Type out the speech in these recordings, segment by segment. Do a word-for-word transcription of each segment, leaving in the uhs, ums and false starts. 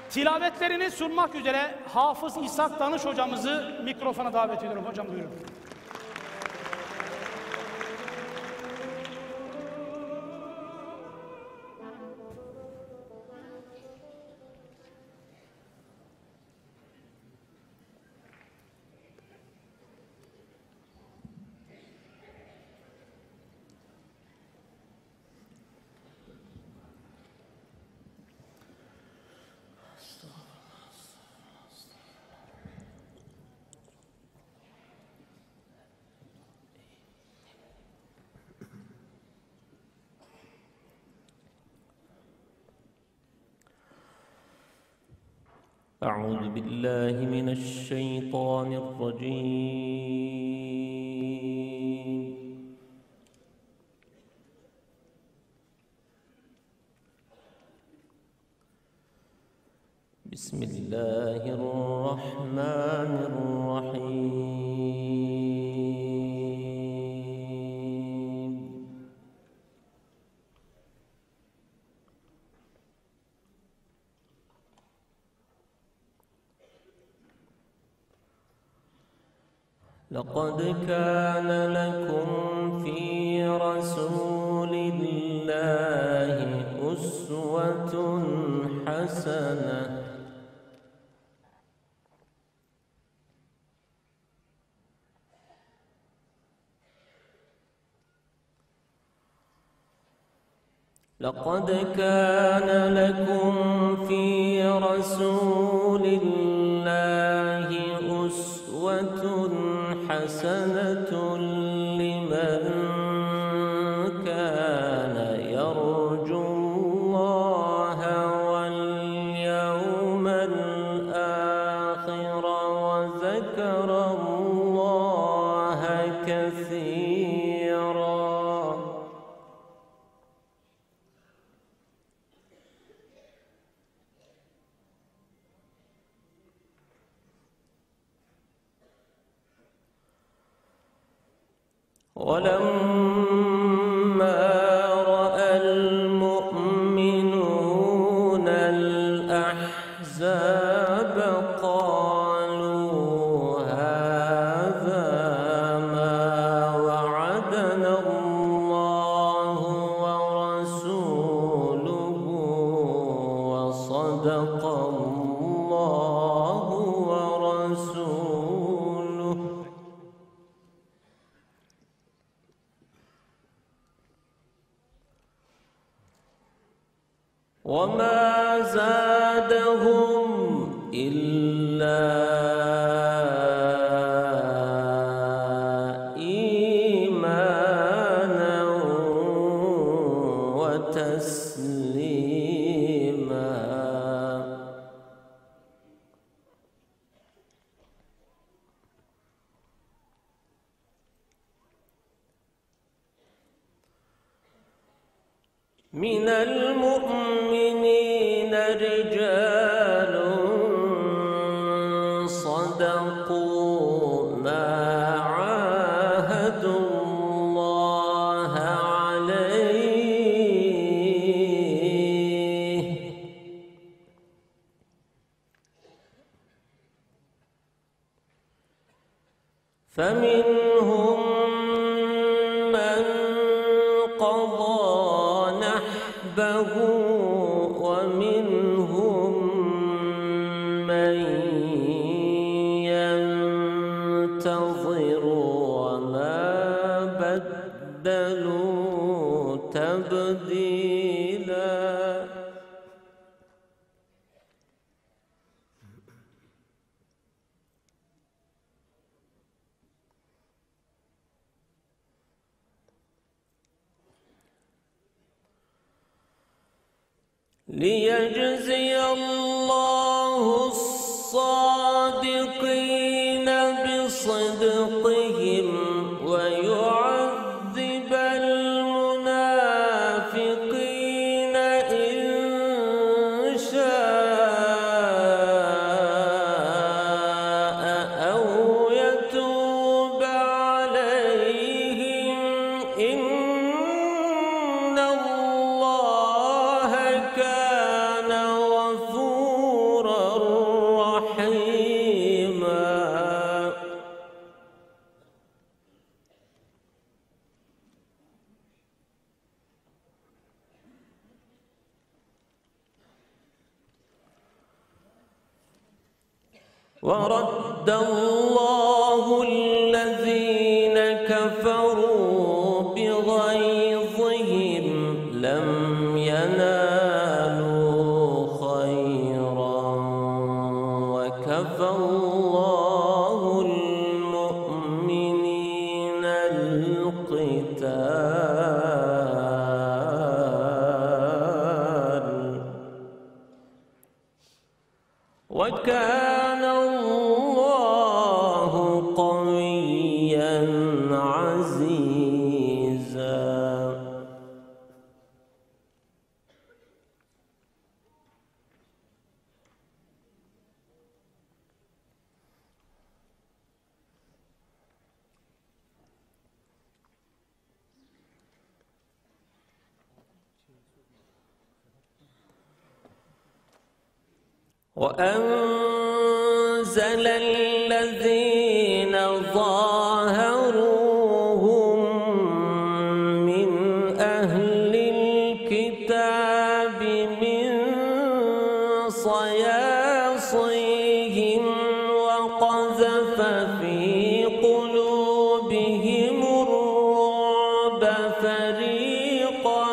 Tilavetlerini sunmak üzere Hafız İshak Danış hocamızı mikrofona davet ediyorum. Hocam buyurun. أعوذ بالله من الشيطان الرجيم بسم الله الرحمن الرحيم لقد كان لكم في رسول الله أسوة حسنة لقد كان لكم في رسول الله أسوة حسنة لمن كان يرجو الله واليوم الآخر وذكر الله كثيرا. ولما رأى المؤمنون الأحزاب قالوا هذا ما وعدنا الله ورسوله وصدق الله ورسوله. وما زادهم إلا إيمانا وتسليما. من المؤمنين رجال صدقوا ما عاهدوا الله عليه فمنهم من قضى نحبه ومنهم من ينتظر وما بدلوا تبديلا. ليجزي الله الصادقين بصدقهم ويعذب المنافقين إن شاء أو يتوب عليهم إن الله كان غفورا ورد الله الذين كفروا بغيظهم لم ينالوا خيرا وكفى الله المؤمنين القتال وكان الله قويا عزيزا. وأنزل الذين ظاهروهم من أهل الكتاب من صياصيهم وقذف في قلوبهم الرعب فريقا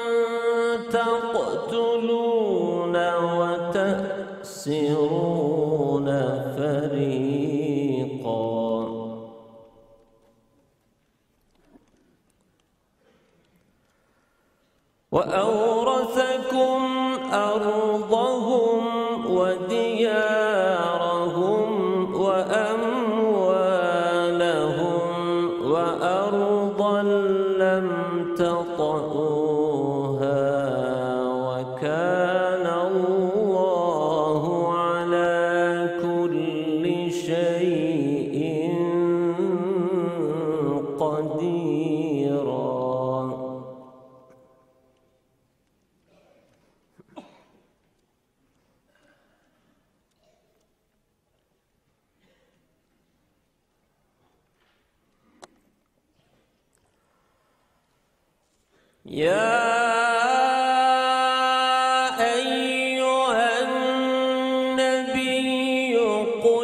تقتلون وتأسرون فريقا وأورثكم أرضهم وديارهم وأموالهم وأرضا لم تطئوها وكان الله على كل شيء قديرا. يا أيها النبي قل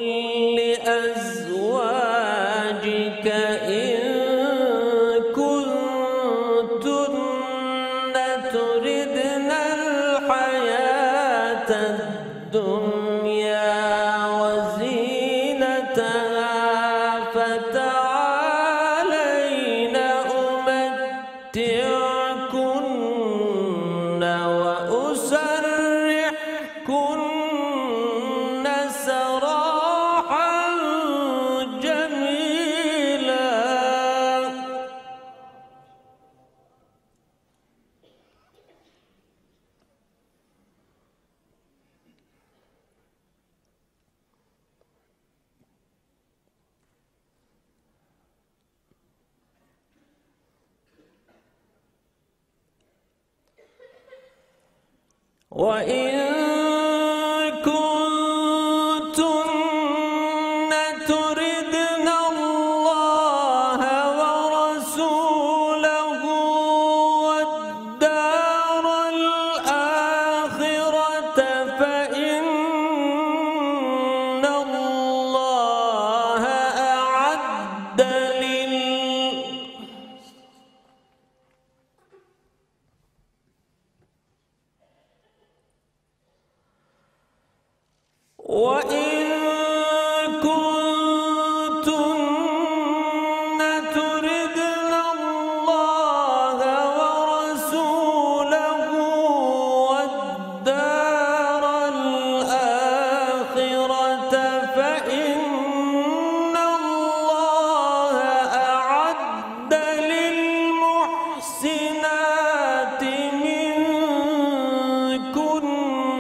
لأزواجك إن كنتن تردن الحياة الدنيا وزينتها فتعالين أمتعكن وأسرحكن سراحا جميلا. وإن كنتن تردن الله ورسوله والدار الآخرة فإن الله أعد لل وإن كنتن تردن الله ورسوله والدار الآخرة فإن الله أعد للمحسنات منكن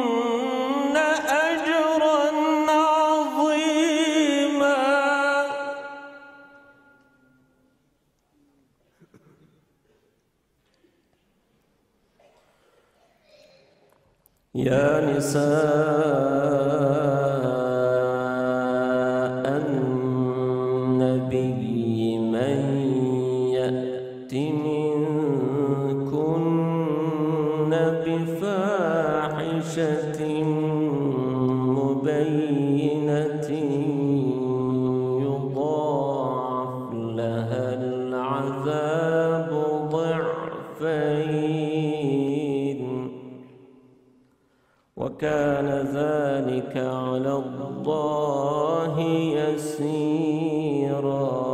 أجرا عظيما. يا نساء النبي من يأت منكن بفاحشة مبينة وكان ذلك على الله يسيرا.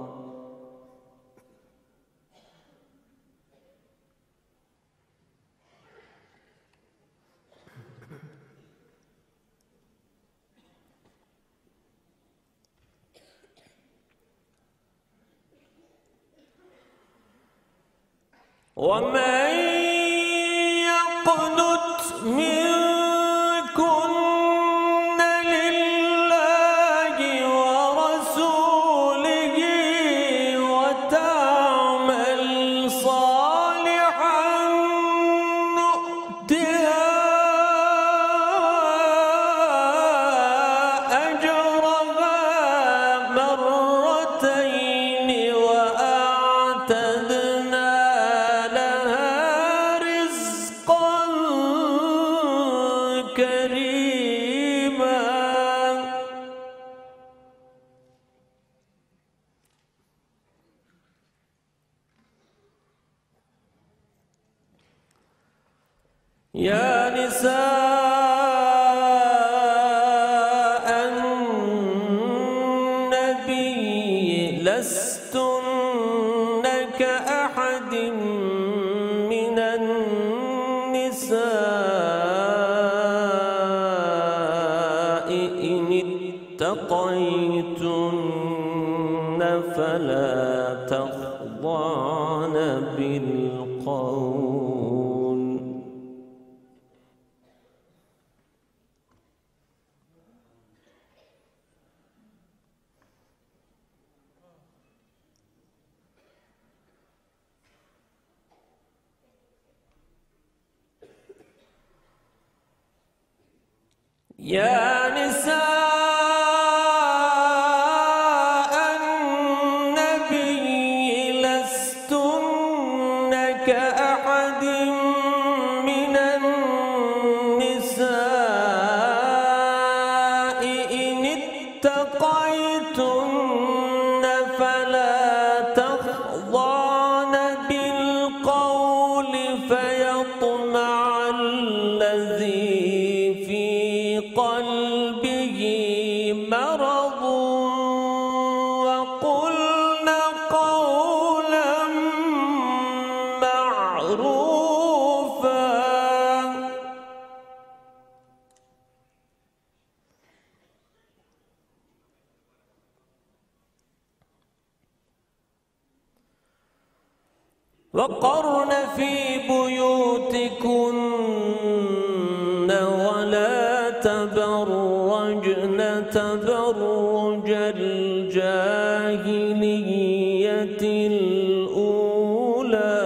ومن يقنت منكن لله ورسوله وتعمل صالحا نؤتها أجرها مرتين وأعتدنا كريما. يا نساء النبي لستن كأحد من النساء إن اتقيتن فلا تخضعن بالقول يا نساء النبي لستن كأحد من النساء إن اتقيتن فلا تخضعن بالقول فيطمع الذي قلبه مرض وقلن قولا معروفا. وقرن في بيوتكن ولا تبرجن تبرج الجاهلية الأولى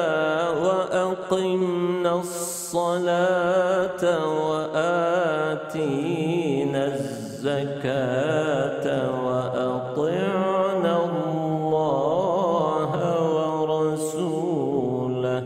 وأقمنا الصلاة وآتينا الزكاة وأطعنا الله ورسوله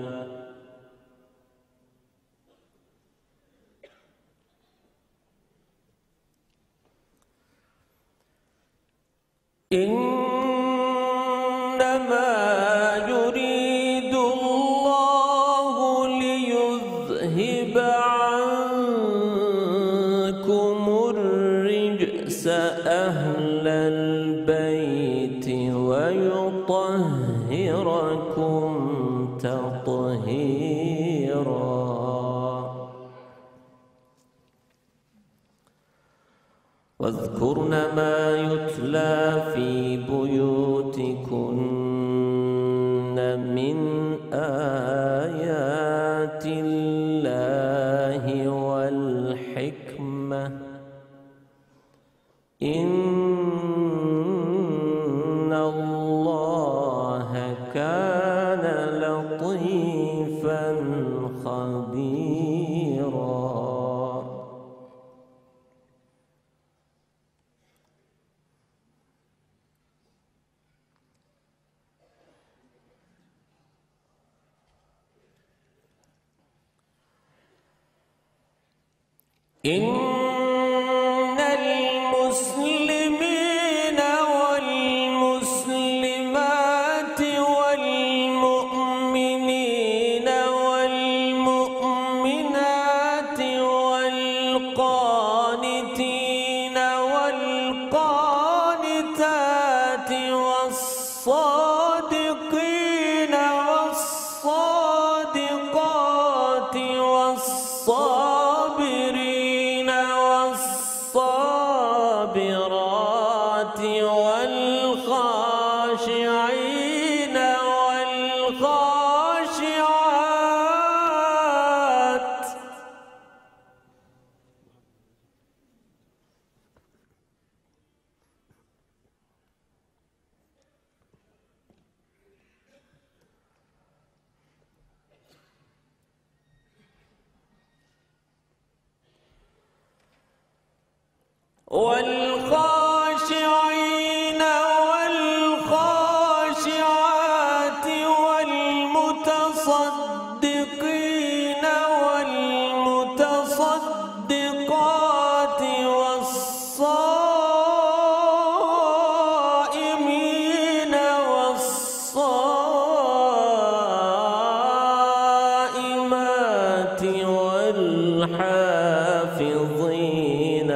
إنما يريد الله ليذهب عنكم الرجس أهل البيت ويطهركم تطهيرا. واذكرن ما يتلى في بيوتكن من آيات الله والحكمة إن الله كان لطيفا خبيرا. إن المسلمين والمسلمات والمؤمنين والمؤمنات والخاشعين والخاشعات والمتصدقين والمتصدقات والصائمين والصائمات والحافظين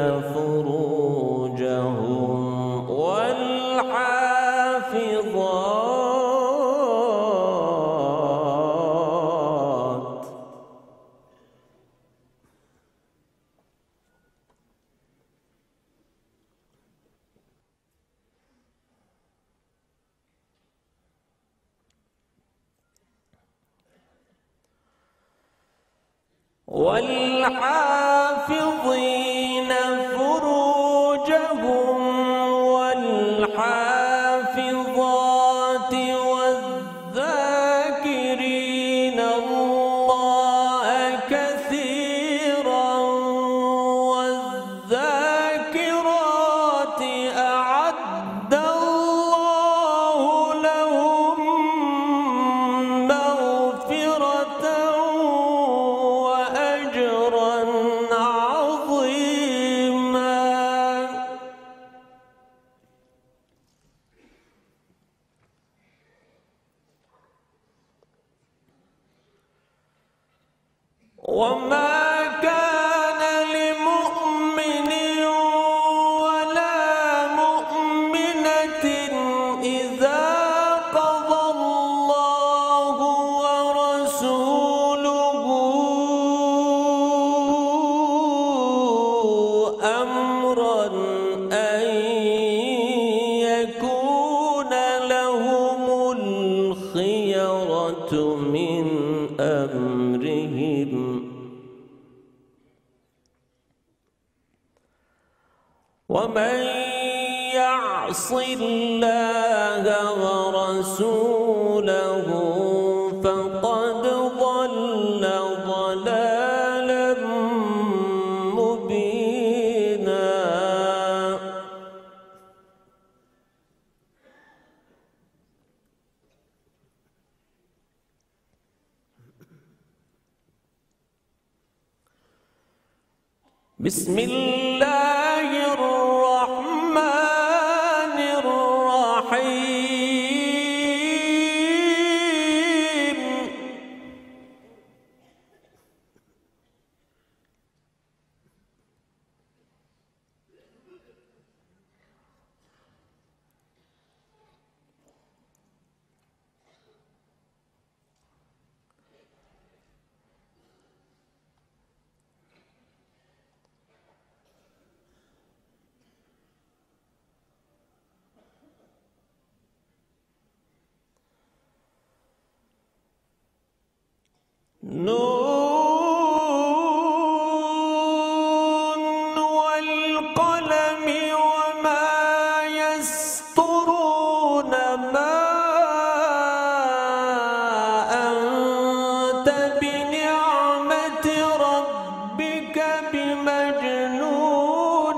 فروجهم والحافظات والحافظين فروجهم والحافظات والذاكرين الله كثيرا والذاكرات أعد الله لهم مغفرة وأجرا عظيما. وما كان لمؤمن ولا مؤمنة إذا قضى الله ورسوله أمرا أن يكون لهم الخيرة من أمرهم ومن يعص الله ورسوله فقد ضل ضلالا مبينا. بسم الله الرحمن الرحيم. نون والقلم وما يسطرون ما أنت بنعمة ربك بمجنون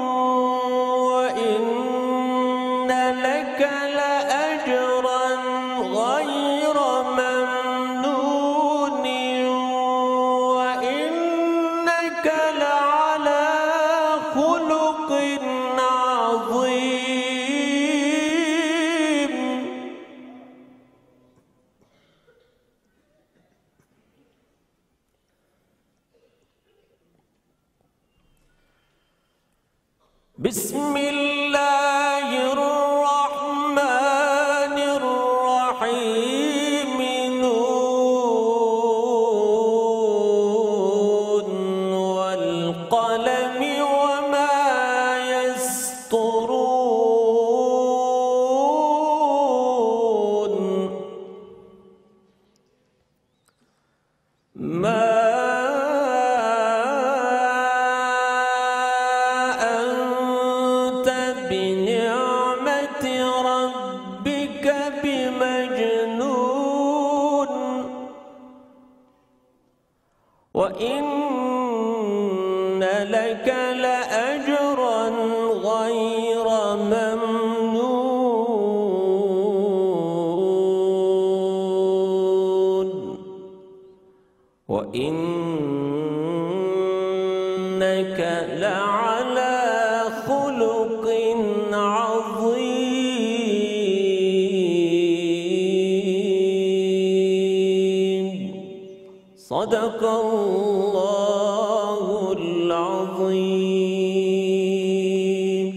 وإن لك لأجرا غير ممنون وإنك لعلى خلق عظيم. بسم الله الرحمن الرحيم. نون والقلم وما يسطرون ما بنعمة ربك بمجنون وإن لك لأجرا إنك لعلى خلق عظيم. صدق الله العظيم.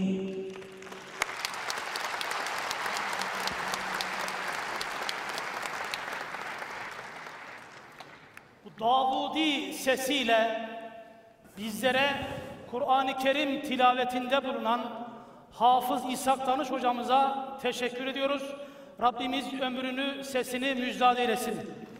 Bu Davudi sesiyle bizlere Kur'an-ı Kerim tilavetinde bulunan Hafız İshak Danış hocamıza teşekkür ediyoruz. Rabbimiz ömrünü, sesini müjdat eylesin.